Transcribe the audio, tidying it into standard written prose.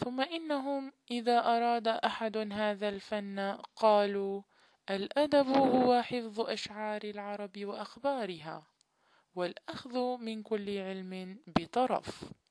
ثم إنهم إذا أراد أحد هذا الفن قالوا: الأدب هو حفظ أشعار العرب وأخبارها، والأخذ من كل علم بطرف.